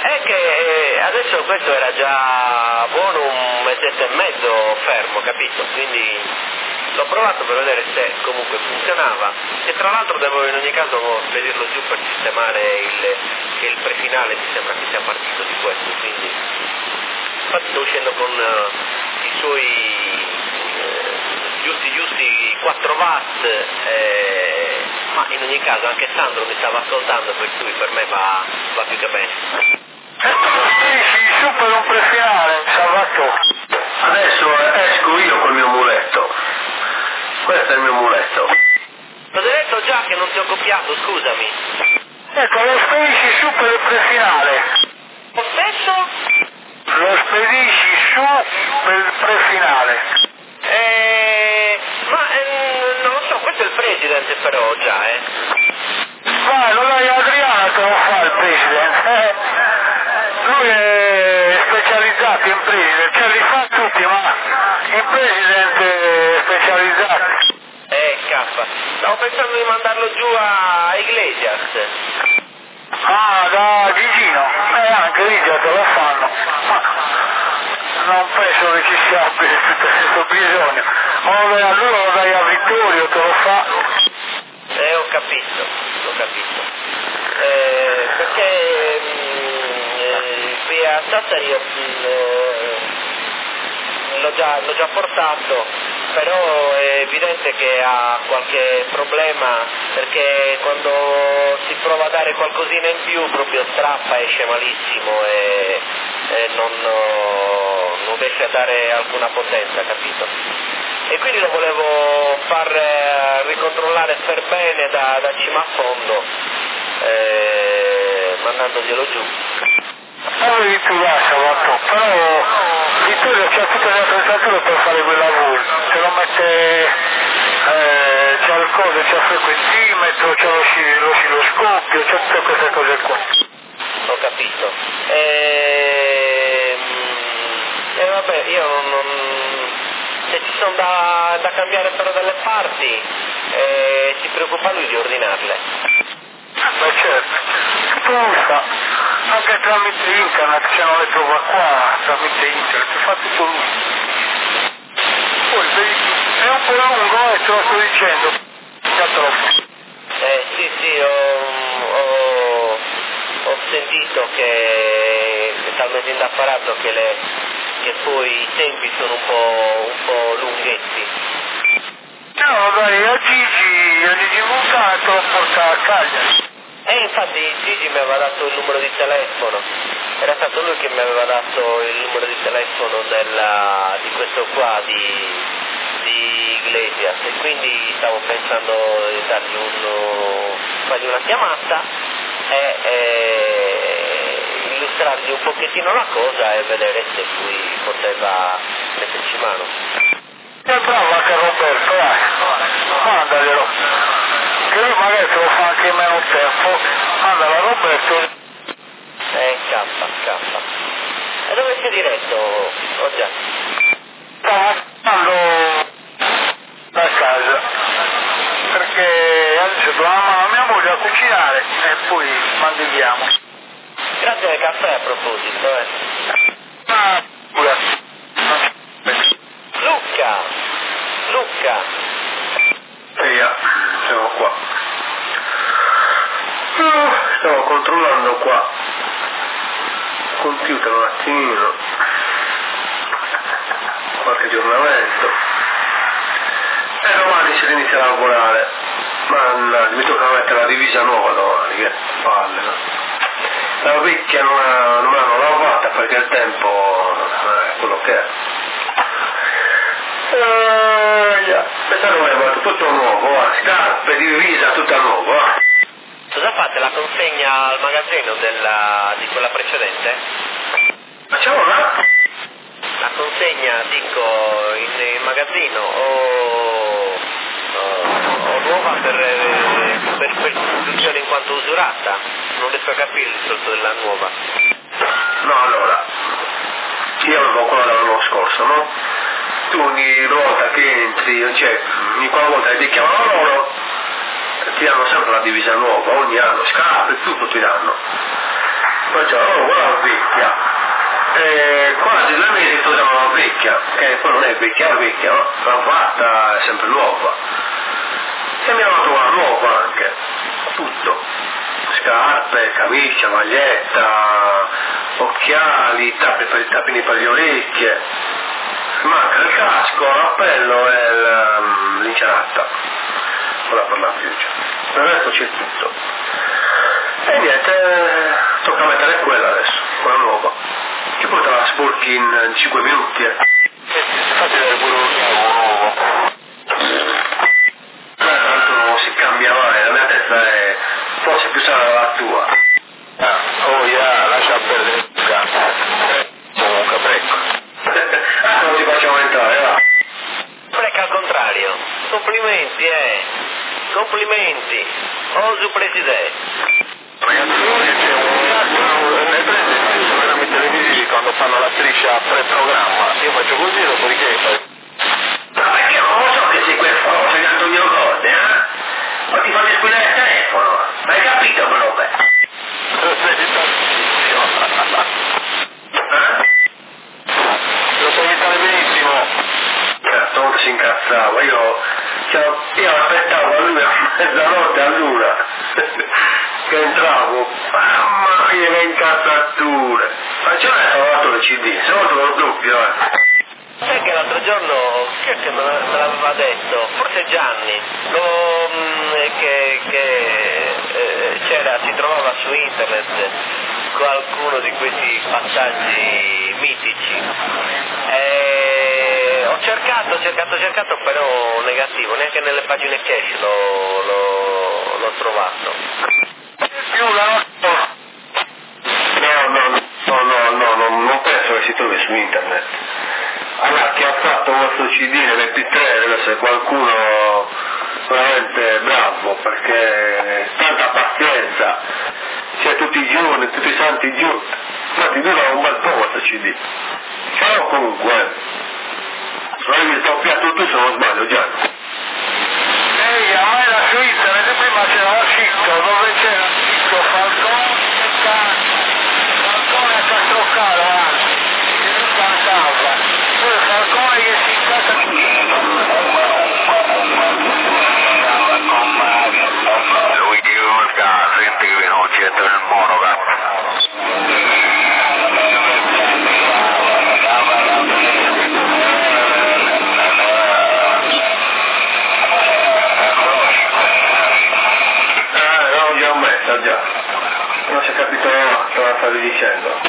È che adesso questo era già buono un mesetto e mezzo fermo, capito? Quindi l'ho provato per vedere se comunque funzionava, e tra l'altro devo in ogni caso spedirlo giù per sistemare il prefinale, mi sembra che sia partito di questo, quindi infatti sto uscendo con i suoi giusti 4 watt, ma in ogni caso anche Sandro mi stava ascoltando, per cui per me va più che bene. E tu lo spedisci su per un prefinale, Salvatore? Adesso esco io col mio muletto. Questo è il mio muletto. L'ho detto già che non ti ho copiato, scusami. Ecco, lo spedisci su per il prefinale. Lo stesso? Lo spedisci su per il prefinale. Non lo so, questo è il presidente però già, Vai, lo dai a Adriano che lo fa il presidente. Lui è specializzato in presidente, cioè li fa tutti, ma in presidente è specializzato. K. Stavo pensando di mandarlo giù a Iglesias. Ah, da Gigino? Anche lì già te lo fanno. Ma non penso che ci sia questo bisogno. Allora lo dai a Vittorio, te lo fa. Ho capito. Perché qui a Sassari l'ho già portato, però è evidente che ha qualche problema, perché quando si prova a dare qualcosina in più proprio strappa, esce malissimo e non riesce a dare alcuna potenza, capito? E quindi lo volevo far ricontrollare per bene da cima a fondo, mandandoglielo giù. Avevi tu lascia, però Vittorio c'ha tutte le attrezzature per fare quel lavoro, ce lo mette, c'ha il coso, c'ha il frequentimetro, c'ha l'oscilloscopio, c'ha tutte queste cose qua. Ho capito. Vabbè, io se ci sono da cambiare però delle parti, si preoccupa lui di ordinarle. Beh certo, tu usa, anche tramite internet, se non le trova qua, tramite internet, fa tutto lui. Poi è un po' lungo, te lo sto dicendo, già troppo. Sì, ho sentito che è talmente indafarato che poi i tempi sono un po' lunghetti. No, dai, a Gigi Montana te lo porta a Cagliari. Infatti Gigi mi aveva dato il numero di telefono, era stato lui che mi aveva dato il numero di telefono di questo qua, di Iglesias, e quindi stavo pensando di fargli una chiamata e illustrargli un pochettino la cosa e vedere se lui poteva metterci mano. E bravo anche Roberto, dai, mandaglielo, che lui magari te lo fa anche in meno tempo, mandalo a Roberto. K. E dove sei diretto? Oh già. Stavo andando da casa, perché adesso do una mano a mia moglie a cucinare e poi mandiamo. Grazie del caffè a proposito, Ma Luca! Via, siamo qua. Stavo controllando qua il computer un attimino, qualche aggiornamento, e domani si inizia a lavorare. Mannaggia, mi tocca mettere la divisa nuova domani, che palle, no? La vecchia non me l'hanno lavata perché il tempo è quello che è. Questa nuova, tutto nuovo, scarpe, divisa, tutta nuova. Cosa fate? La consegna al magazzino di quella precedente? Facciamo là? La consegna, dico, in magazzino o nuova per sostituzione in quanto usurata? Non riesco a capire il discorso della nuova. No, allora, io avevo quella dell'anno scorso, no? Tu ogni volta che entri, cioè ogni qualvolta che ti chiamano loro, ti danno sempre la divisa nuova, ogni anno, scarpe, tutto ti danno. facciamo, guarda la vecchia. Quasi 2 mesi sto usando la vecchia, che poi non è vecchia, no? L'ho fatta, è sempre nuova. E mi hanno dato una nuova anche, tutto. Scarpe, camicia, maglietta, occhiali, tappini per le orecchie. Manca il casco, l'appello e l'incerata. Quella per la fiuccia. Per il resto c'è tutto. E niente, tocca mettere quella adesso, quella nuova. Che poi te la sporchi in 5 minuti, Infatti dai pure un nuovo. Tanto non si cambia mai, la mia testa è forse più sana della tua. Oh yeah, lascia perdere il cazzo. Comunque, prego. Non ti facciamo entrare, va. Prega al contrario. Complimenti, complimenti. Oh, su presidente. Ragazzi, c'è nel presente sui programmi televisivi quando fanno la striscia pre-programma, io faccio così, dopodiché fai. Ma perché non lo so che sei quel forse di Antonio Gode, Ma ti fate squillare il telefono, ma hai capito quello che? Lo so evitare benissimo. Certo, non si incazzava, io aspettavo a lui a mezzanotte all'una che entravo, mamma mia che incazzature, ma ce l'hai trovato le CD, se no te lo doppio, Sai che l'altro giorno, chi è che me l'aveva detto? Forse Gianni, si trovava su internet qualcuno di questi passaggi mitici. Ho cercato, però negativo, neanche nelle pagine cash l'ho trovato. Non penso che si trovi su internet. Allora, chi ha fatto questo CD nell'MP3 deve essere qualcuno veramente bravo, perché tanta pazienza, c'è tutti i giorni, tutti i santi giorni. Infatti dura un bel po' questo CD. Però comunque, l'avevi doppiato tu se non sbaglio, già. Ehi, a me la Svizzera, vedete prima c'era scritto, dove c'era scritto Falcone a Castrocaro, anzi, che lui cantava. Poi Falcone che si incazza Lui di Oscar, senti che non c'è il monogamma. Già, non si è capito cosa stavi dicendo.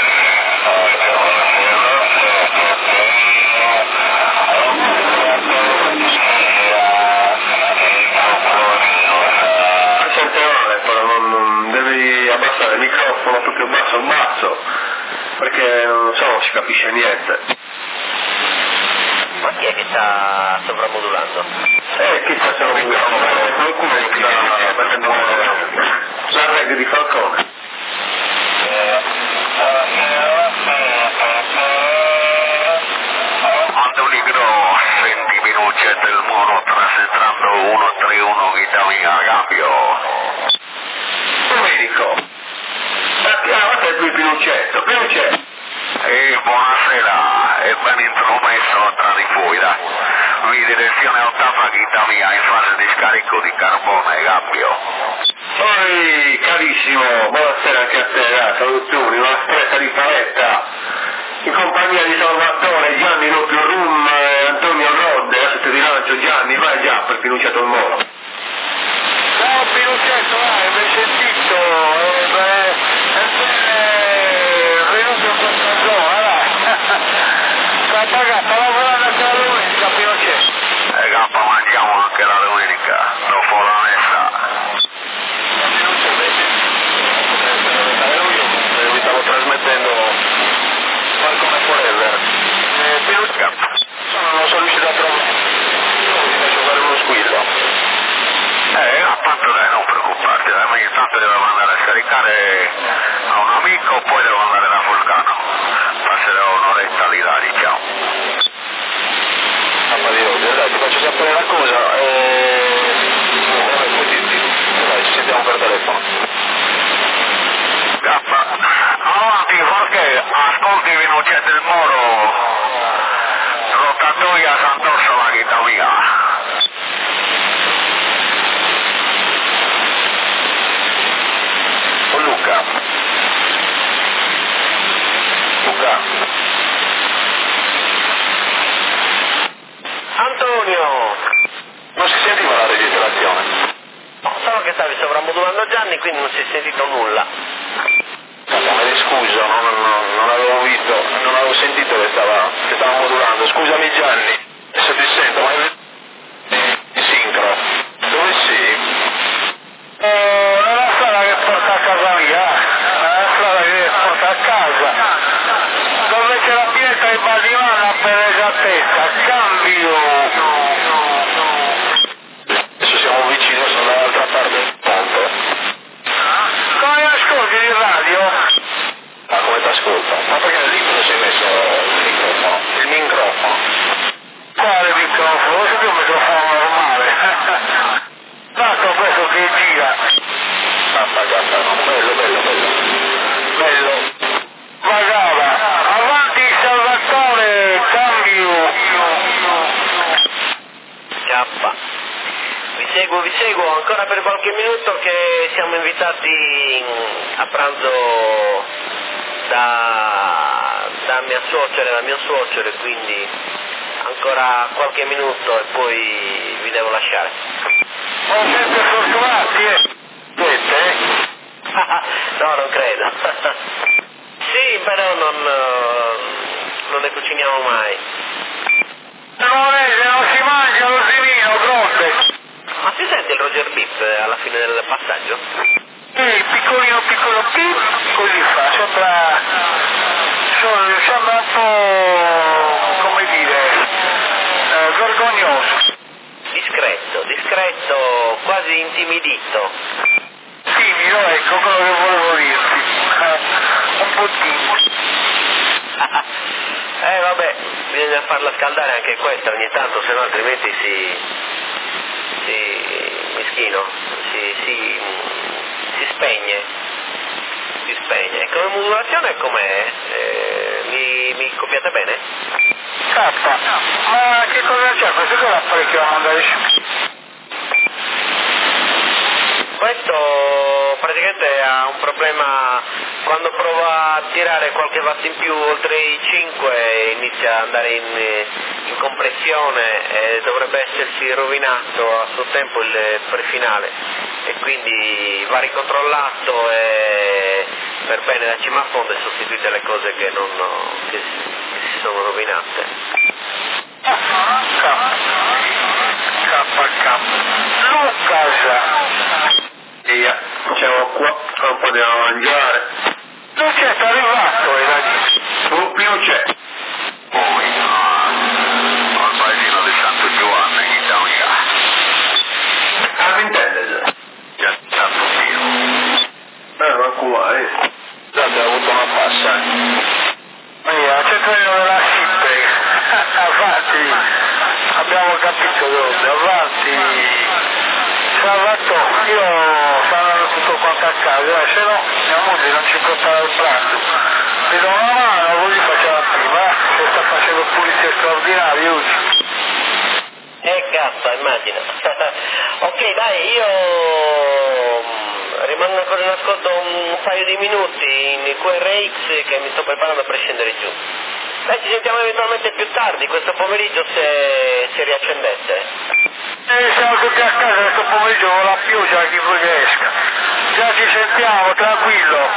Sente male, però non devi abbassare il microfono proprio basso, perché non so, non si capisce niente. Ma chi è che sta sovramodulando? Chissà se lo microfono, qualcuno che sta mettendo la regga di Falcone. Antonio, senti minuti del mono trascentrando 131 Vitamina Cambio. Domenico, guarda il Pinuccetto. Buonasera, è ben intromesso tra di voi, vi direzione ottava Vitamina in fase di scarico di carbone Cambio. Poi, carissimo, buonasera anche a te, salutoni, una stretta di paletta, in compagnia di Salvatore, Gianni Doppio Rum e Antonio Rodde. Adesso ti rilancio, Gianni, vai già per Pinuccetto il Moro. ciao Pinuccetto, mi sentito, è venuto in questa zona, sta lavorando anche la domenica, Pinuccetto. E K mangiamo anche la domenica, dopo la messa. Vi stavo trasmettendo Falcone Forever. Non sono riuscito a trovare. Vi faccio fare uno squillo. A quanto non preoccuparti, ma intanto devo andare a scaricare a un amico, poi devo andare da Fulcano. Passerò un'oretta lì, diciamo. Mamma di Dio, dai, ti faccio sapere una cosa. Dai, ci sentiamo per telefono. K. Sant'Orso la vita mia. Oh Luca. Antonio! Non si sentiva la registrazione? Solo che stavi sovrammodulando Gianni, quindi non si è sentito nulla. Me ne scuso, non avevo visto, non avevo sentito che stava modulando. Scusami Gianni, adesso ti sento, ma in sincro. Dove sei? Nella strada che porta a casa mia, nella strada che porta a casa, dove c'è la pietra di Badivana per esattezza, cambio. Adesso siamo vicini, sono dall'altra parte del ponte. Come ascolti di radio? Ma come ti ascolto? Ma perché lì non si è messo il microfono? Il microfono? Quale microfono? Lo sappiamo un microfono normale. Tanto questo che gira. No, bello. Magava, avanti Salvatore, cambio. Chiappa. Vi seguo ancora per qualche minuto che siamo invitati a pranzo da mia suocera e da mio suocero, quindi ancora qualche minuto e poi vi devo lasciare. Ma siete fortunati, Siete? No, non credo. Sì, però non ne cuciniamo mai. Non si mangia lo zimino, pronte? Ma si sente il Roger Beep alla fine del passaggio? Sì, piccolo pip, così fa, sembra un po', come dire, vergognoso. Discreto, quasi intimidito. Timido, ecco quello che volevo dirti. Un po' timido. Vabbè, bisogna farla scaldare anche questa ogni tanto, se no altrimenti mischino, si spegne. Come modulazione com'è? Mi copiate bene? Cappa, ma che cosa c'è? Questo è l'apparecchio da mandare su. Questo praticamente ha un problema, quando prova a tirare qualche watt in più oltre i 5 inizia ad andare in compressione e dovrebbe essersi rovinato a suo tempo il prefinale e quindi va ricontrollato e per bene da cima a fondo e sostituite le cose che si sono rovinate. Lucas! Via, siamo qua, non potevamo mangiare. Non c'è arrivato, era lì. Più c'è. Poi, al paesino di Santo Giovanni in Italia. Ah, intendete? Già tanto io. Ma qua, Già ti ha avuto una passa. Via, c'è quello della SIPE. Avanti, abbiamo capito dove, avanti. Salvatore, io sono andato tutto quanto a casa, se no mia moglie non ci portava al pranzo. Mi do una mano, così faceva prima, si sta facendo pulizia straordinaria oggi. Cazzo, immagino. Ok, dai, io rimango ancora in ascolto un paio di minuti in QRX che mi sto preparando per scendere giù. Dai, ci sentiamo eventualmente più tardi, questo pomeriggio se riaccendete. Siamo tutti a casa questo pomeriggio con la pioggia, chi vuoi che esca. Già ci sentiamo, tranquillo.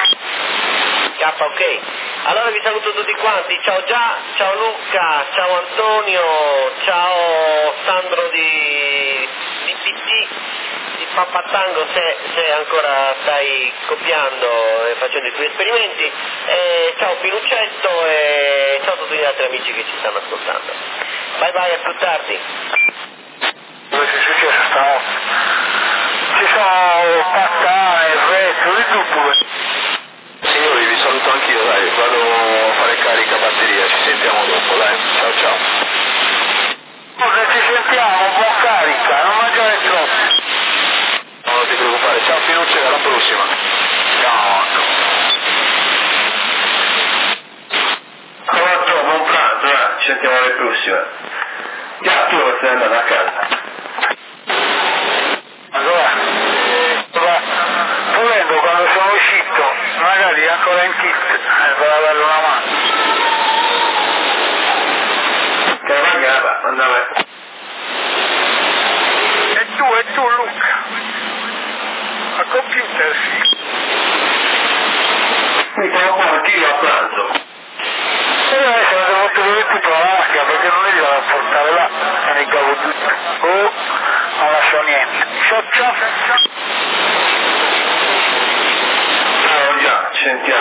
Ok. Allora vi saluto tutti quanti, ciao ciao Luca, ciao Antonio, ciao Sandro di PT, di Pappatango se ancora stai copiando e facendo i tuoi esperimenti, ciao Pinuccetto e ciao a tutti gli altri amici che ci stanno ascoltando. Bye bye, a più tardi. Cosa è successo stanotte? Ci sono pattane, retro, di tutto. Signori, vi saluto anch'io, dai, vado a fare carica batteria, ci sentiamo dopo, dai, ciao. Cosa ci sentiamo, buon carica, non mangiare troppo. No, non ti preoccupare, ciao Pinuccio, alla prossima. Ciao. Buon pranzo, ci sentiamo alle prossime. dove sei andato a casa? Allora, volendo quando sono uscito, magari ancora in kit, per avere una mano. Che la macchina andava. E tu Luca? A computer sì. Mi trovo un pochino a pranzo. E adesso mi devo tenere tutto la macchina perché non li devo portare là, me ne cavo tutto. Oh, non lascio niente. Ciao ciao. Ciao, già, ci sentiamo.